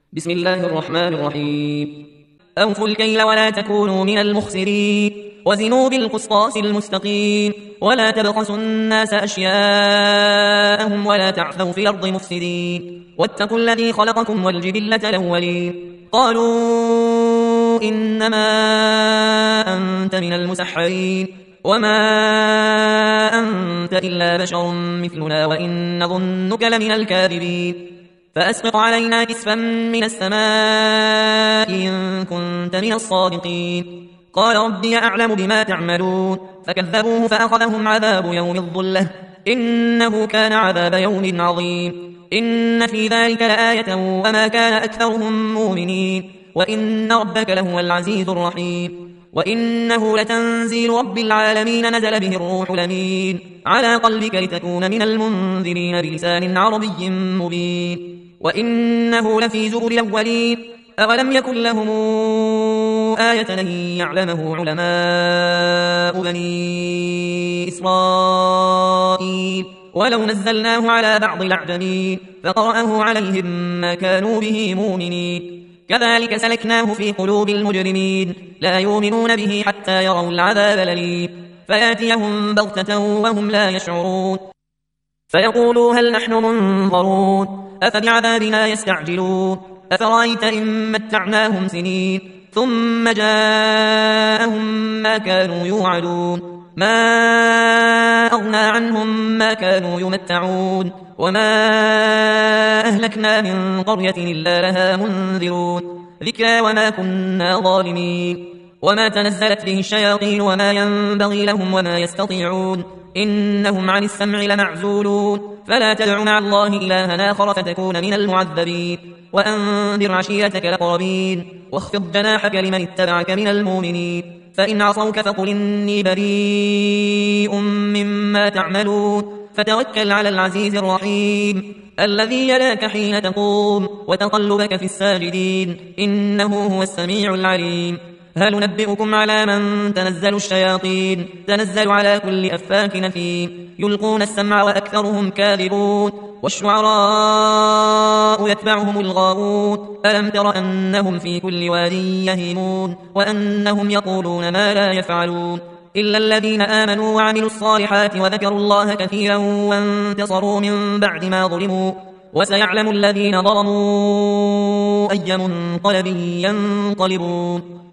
بسم الله الرحمن الرحيم. أوفوا الكيل ولا تكونوا من المخسرين وزنوا بالقسطاس المستقيم ولا تبخسوا الناس أشياءهم ولا تعثوا في الأرض مفسدين واتقوا الذي خلقكم والجبلة الأولين قالوا إنما أنت من المسحرين وما أنت إلا بشر مثلنا وإن نظنك لمن الكاذبين فأسقط علينا كسفا من السماء إن كنت من الصادقين قال ربي أعلم بما تعملون فكذبوه فأخذهم عذاب يوم الظلة إنه كان عذاب يوم عظيم إن في ذلك لآية وما كان أكثرهم مؤمنين وإن ربك لهو العزيز الرحيم وإنه لتنزيل رب العالمين نزل به الروح الأمين على قلبك لتكون من المنذرين بلسان عربي مبين وإنه لفي زبر الأولين أولم يكن لهم آية أن يعلمه علماء بني إسرائيل ولو نزلناه على بعض الأعجمين فقرأه عليهم ما كانوا به مؤمنين كذلك سلكناه في قلوب المجرمين لا يؤمنون به حتى يروا العذاب الأليم فياتيهم بغتة وهم لا يشعرون فيقولوا هل نحن منظرون أفبعذابنا يستعجلون أفرأيت إن متعناهم سنين ثم جاءهم ما كانوا يوعدون ما أغنى عنهم ما كانوا يمتعون وما أهلكنا من قرية إلا لها منذرون ذكرى وما كنا ظالمين وما تنزلت به الشياطين وما ينبغي لهم وما يستطيعون إنهم عن السمع لمعزولون فلا تدع مع الله إلها آخر فتكون من المعذبين وأنذر عشيرتك الأقربين واخفض جناحك لمن اتبعك من المؤمنين فإن عصوك فقل إني بريء مما تعملون فتوكل على العزيز الرحيم الذي يراك حين تقوم وتقلبك في الساجدين إنه هو السميع العليم هل ننبئكم على من تنزل الشياطين تنزل على كل أفاك نثيم يلقون السمع وأكثرهم كاذبون والشعراء يتبعهم الغاوون ألم تر أنهم في كل واد يهيمون وأنهم يقولون ما لا يفعلون إلا الذين آمنوا وعملوا الصالحات وذكروا الله كثيرا وانتصروا من بعد ما ظلموا وسيعلم الذين ظلموا أي منقلب ينقلبون